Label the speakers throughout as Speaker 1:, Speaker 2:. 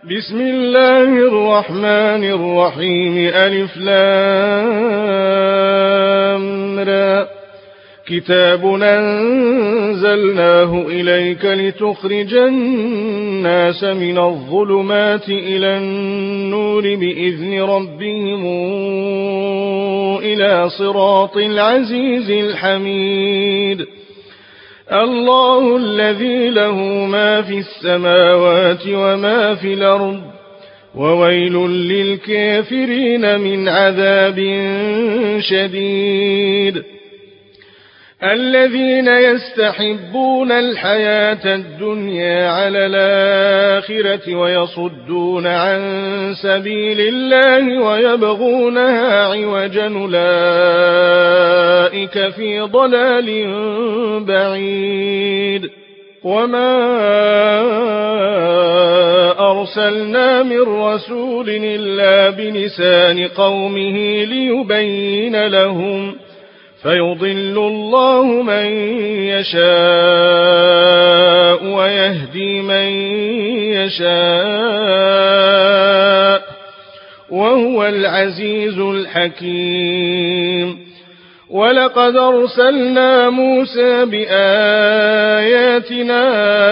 Speaker 1: بسم الله الرحمن الرحيم ألف لام را كتاب أنزلناه إليك لتخرج الناس من الظلمات إلى النور بإذن ربهم إلى صراط العزيز الحميد الله الذي له ما في السماوات وما في الأرض وويل للكافرين من عذاب شديد الذين يستحبون الحياة الدنيا على الآخرة ويصدون عن سبيل الله ويبغونها عوجا أولئك في ضلال بعيد وما أرسلنا من رسول إلا بلسان قومه ليبين لهم فيضل الله من يشاء ويهدي من يشاء وهو العزيز الحكيم ولقد أرسلنا موسى بآياتنا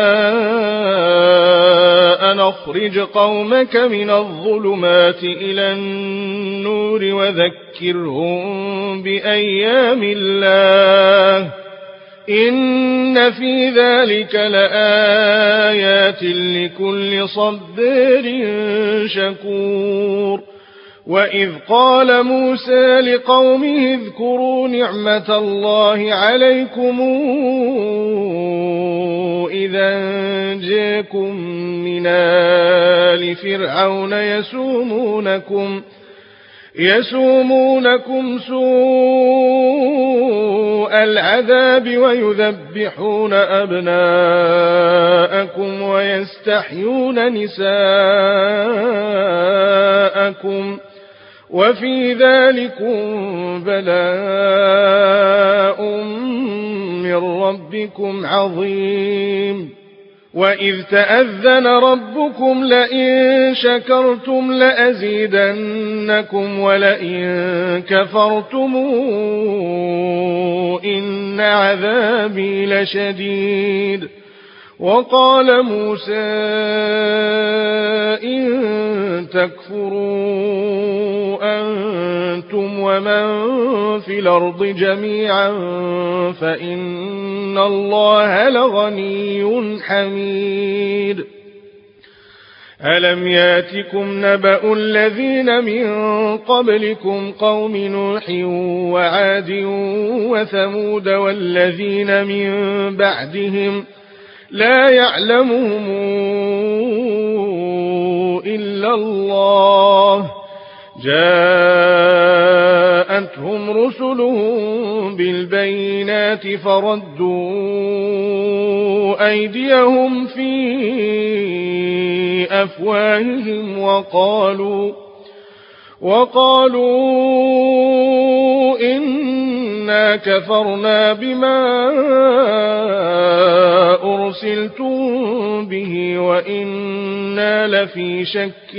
Speaker 1: أن أخرج قومك من الظلمات إلى النور وذكرهم بأيام الله إن في ذلك لآيات لكل صبار شكور وإذ قال موسى لقومه اذكروا نعمة الله عليكم إذا أنجاكم من آل فرعون يسومونكم سوء العذاب ويذبحون أبناءكم ويستحيون نساءكم وفي ذلكم بلاء من ربكم عظيم وإذ تأذن ربكم لئن شكرتم لأزيدنكم ولئن كفرتم إن عذابي لشديد وقال موسى إن تكفروا أنتم ومن في الأرض جميعا فإن الله لغني حميد ألم ياتكم نبأ الذين من قبلكم قوم نوح وعاد وثمود والذين من بعدهم لا يعلمهم إلا الله جاءتهم رسلهم بالبينات فردوا أيديهم في أفواههم وقالوا إنا كفرنا بما أرسلتم به وإنا لفي شك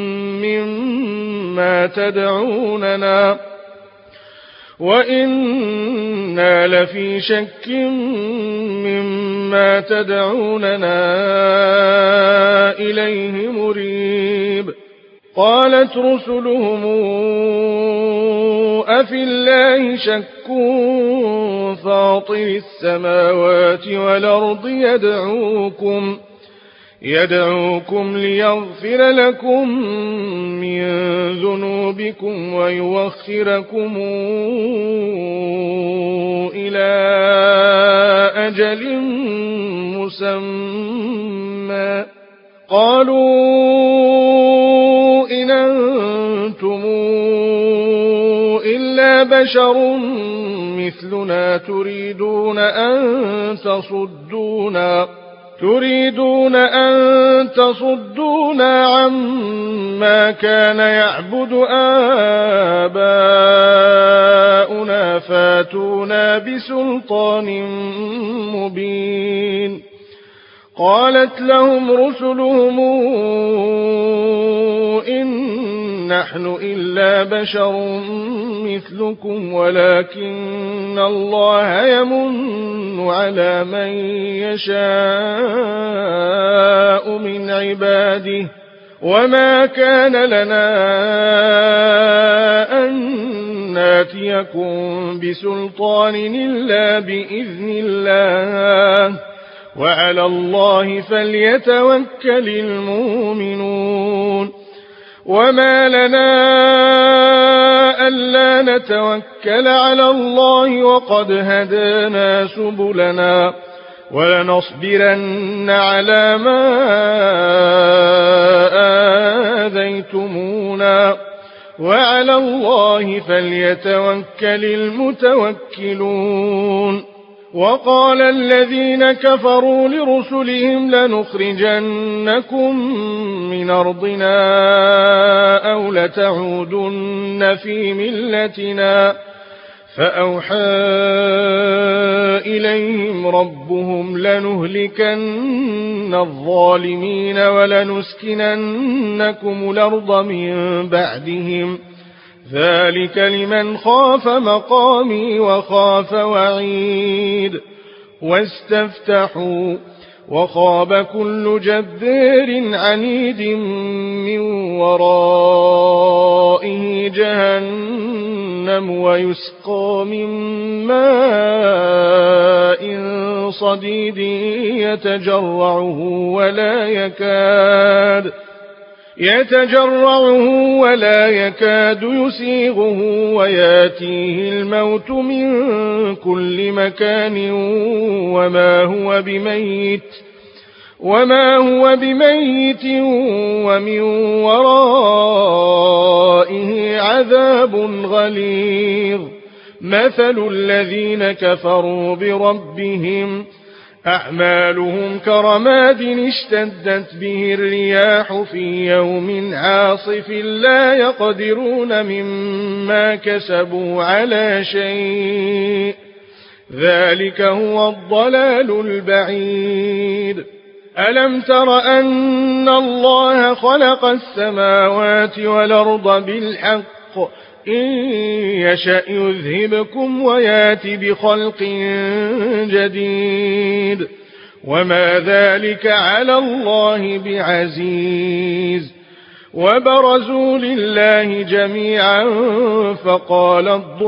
Speaker 1: مما تدعوننا إليه مريب قالت رسلهم أفي الله شك فاطر السماوات والأرض يدعوكم ليغفر لكم من ذنوبكم ويوخركم إلى أجل مسمى قالوا إن أنتم إلا بشر مثلنا تريدون أن تصدونا عما كان يعبد آباؤنا فاتونا بسلطان مبين قالت لهم رسلهم نحن إلا بشر مثلكم ولكن الله يمن على من يشاء من عباده وما كان لنا أن ناتيكم بسلطان إلا بإذن الله وعلى الله فليتوكل المؤمنون وما لنا ألا نتوكل على الله وقد هدانا سبلنا ولنصبرن على ما آذيتمونا وعلى الله فليتوكل المتوكلون وقال الذين كفروا لرسلهم لنخرجنكم من أرضنا أو لتعودن في ملتنا فأوحى إليهم ربهم لنهلكن الظالمين ولنسكننكم الأرض من بعدهم ذلك لمن خاف مقامي وخاف وعيد واستفتحوا وخاب كل جبار عنيد من ورائه جهنم ويسقى من ماء صديد يتجرعه ولا يكاد يسيغه وياتيه الموت من كل مكان وما هو بميت ومن ورائه عذاب غليظ مثل الذين كفروا بربهم أعمالهم كرماد اشتدت به الرياح في يوم عاصف لا يقدرون مما كسبوا على شيء ذلك هو الضلال البعيد ألم تر أن الله خلق السماوات والأرض بالحق إن يشأ يذهبكم ويات بخلق جديد وما ذلك على الله بعزيز وبرزوا لله جميعا فقال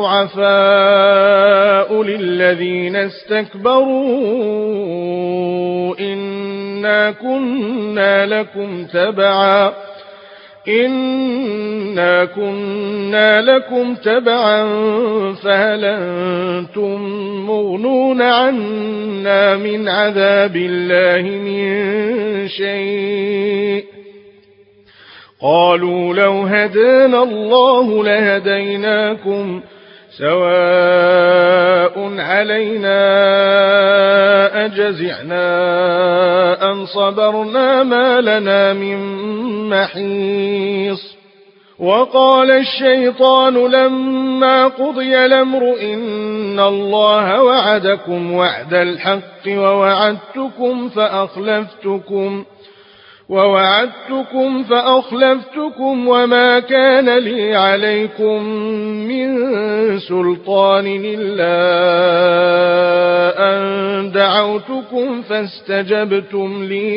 Speaker 1: الضعفاء للذين استكبروا إنا كنا لكم تبعا فهل أنتم مغنون عنا من عذاب الله من شيء قالوا لو هدانا الله لهديناكم سواء علينا أجزعنا أم صبرنا ما لنا من محيص وقال الشيطان لما قضي الأمر إن الله وعدكم وعد الحق ووعدتكم فأخلفتكم وما كان لي عليكم من سلطان إلا أن دعوتكم فاستجبتم لي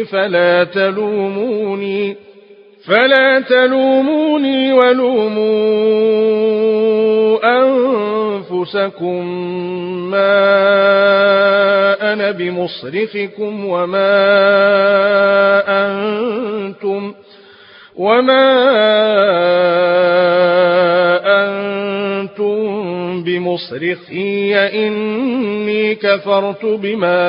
Speaker 1: فلا تلوموني ولوموا أنفسكم ما أنا بمصرخكم وما أنتم بمصرخي إني كفرت بما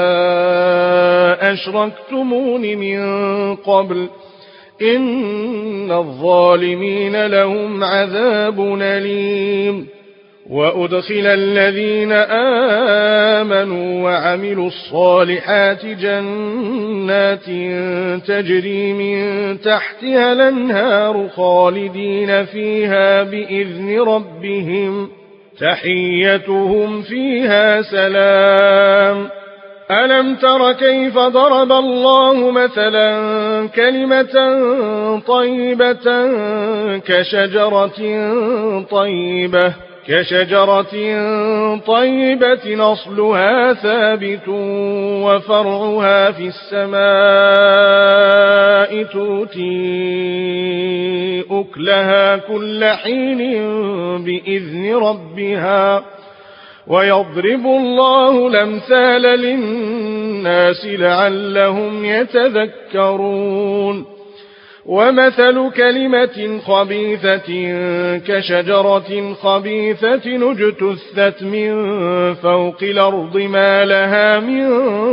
Speaker 1: أشركتمون من قبل إن الظالمين لهم عذاب أليم وأدخل الذين آمنوا وعملوا الصالحات جنات تجري من تحتها الأنهار خالدين فيها بإذن ربهم تحيتهم فيها سلام ألم تر كيف ضرب الله مثلا كلمة طيبة كشجرة طيبة أصلها ثابت وفرعها في السماء تؤتي أكلها كل حين بإذن ربها ويضرب الله الأمثال للناس لعلهم يتذكرون ومثل كلمة خبيثة كشجرة خبيثة اجتثت من فوق الأرض ما لها من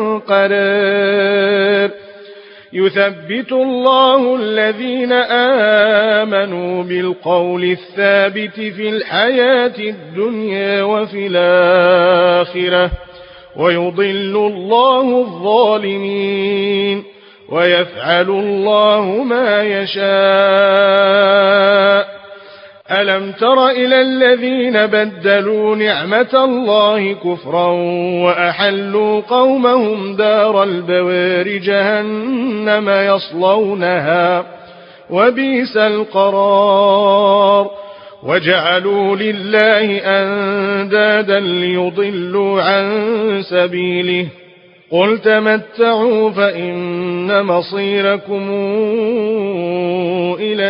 Speaker 1: قرار يثبت الله الذين آمنوا بالقول الثابت في الحياة الدنيا وفي الآخرة ويضل الله الظالمين ويفعل الله ما يشاء ألم تر إلى الذين بدلوا نعمة الله كفرا وأحلوا قومهم دار البوار جهنم يصلونها وبئس القرار وجعلوا لله أندادا ليضلوا عن سبيله قل تمتعوا فإن مصيركم إلى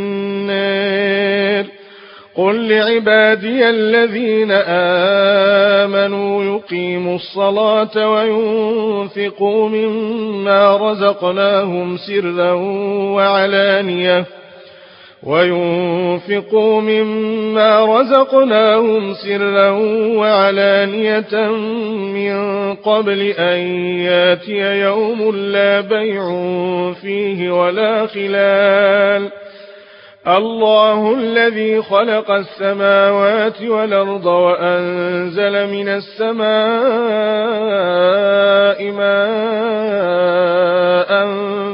Speaker 1: النار قل لعبادي الذين آمنوا يقيموا الصلاة وينفقوا مما رزقناهم سرا وعلانية من قبل أن ياتي يوم لا بيع فيه ولا خلال الله الذي خلق السماوات والأرض وأنزل من السماء ماء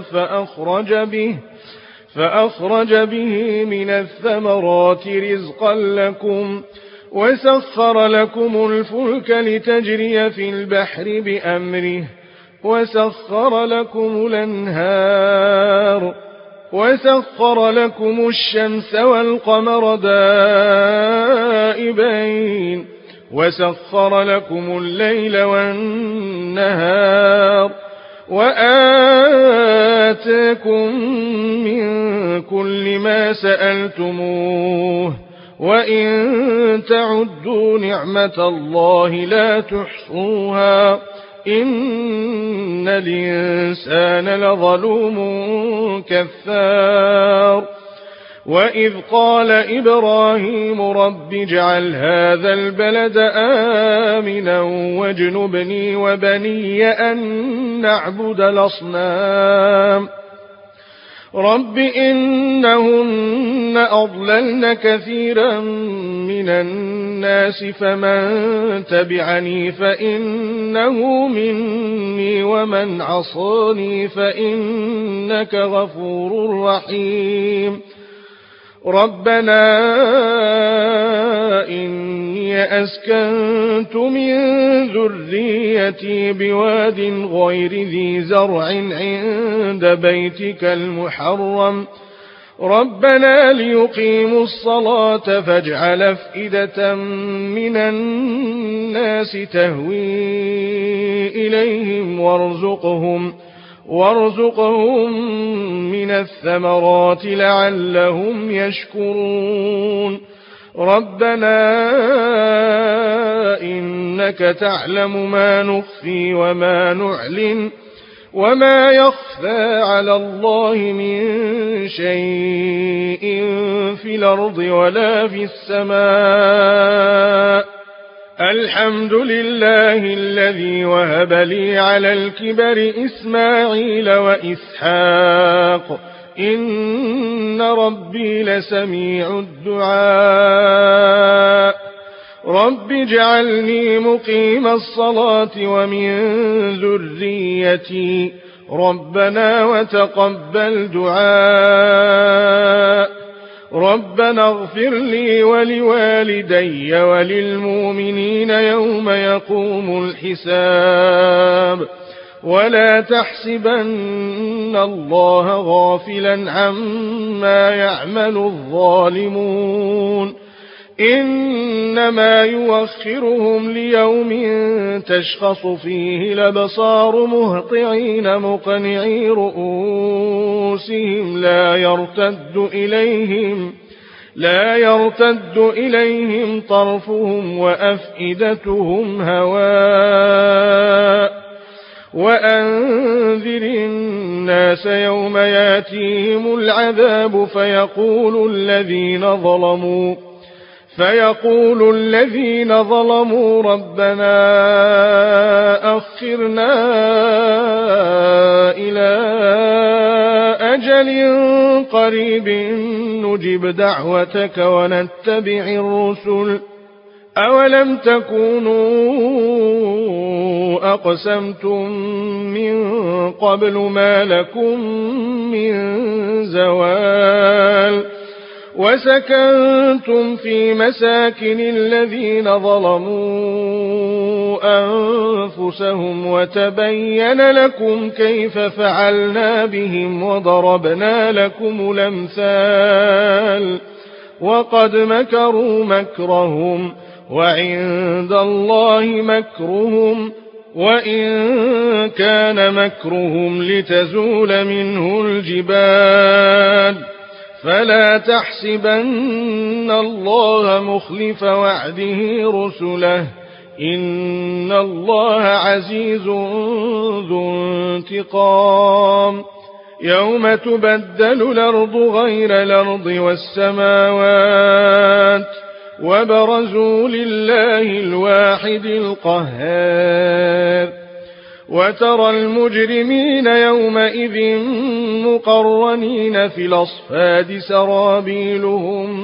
Speaker 1: فأخرج به من الثمرات رزقا لكم وسخر لكم الفلك لتجري في البحر بأمره وسخر لكم الأنهار وسخر لكم الشمس والقمر دائبين وسخر لكم الليل والنهار وآتاكم من كل ما سألتموه وإن تعدوا نعمة الله لا تحصوها إن الإنسان لظلوم كفار وإذ قال إبراهيم رب اجعل هذا البلد آمنا واجنبني وبني أن نعبد الأصنام رب إنهن أضللن كثيرا من الناس فمن تبعني فإنه مني ومن عصاني فإنك غفور رحيم ربنا إني أسكنت من ذريتي بواد غير ذي زرع عند بيتك المحرم ربنا ليقيموا الصلاة فاجعل أفئدة من الناس تهوي إليهم وارزقهم من الثمرات لعلهم يشكرون ربنا إنك تعلم ما نخفي وما نعلن وما يخفى على الله من شيء في الأرض ولا في السماء الحمد لله الذي وهب لي على الكبر إسماعيل وإسحاق إن ربي لسميع الدعاء رب اجعلني مقيم الصلاة ومن ذريتي ربنا وتقبل دعاء ربنا اغفر لي ولوالدي وللمؤمنين يوم يقوم الحساب ولا تحسبن الله غافلا عما يعمل الظالمون إنما يوخرهم ليوم تشخص فيه الأبصار مهطعين مقنعي رؤوسهم لا يرتد إليهم طرفهم وأفئدتهم هواء وأنذر الناس يوم ياتيهم العذاب فيقول الذين ظلموا ربنا أخرنا إلى أجل قريب نجب دعوتك ونتبع الرسل أولم تكونوا أقسمتم من قبل ما لكم من زوال وسكنتم في مساكن الذين ظلموا أنفسهم وتبين لكم كيف فعلنا بهم وضربنا لكم الأمثال وقد مكروا مكرهم وعند الله مكرهم وإن كان مكرهم لتزول منه الجبال فلا تحسبن الله مخلف وعده رسله إن الله عزيز ذو انتقام يوم تبدل الأرض غير الأرض والسماوات وبرزوا لله الواحد القهار وترى المجرمين يومئذ مقرنين في الأصفاد سرابيلهم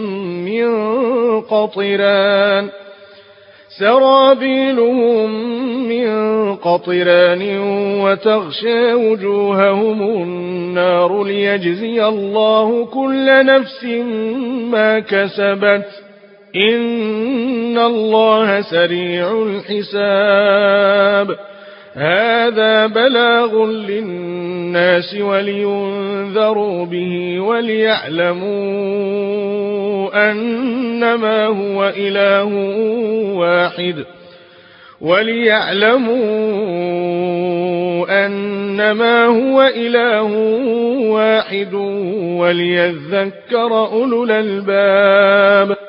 Speaker 1: من قطران وتغشى وجوههم النار ليجزي الله كل نفس ما كسبت إن الله سريع الحساب هذا بلاغ للناس ولينذروا به وليعلموا أنما هو إله واحد وليذكر أولو الألباب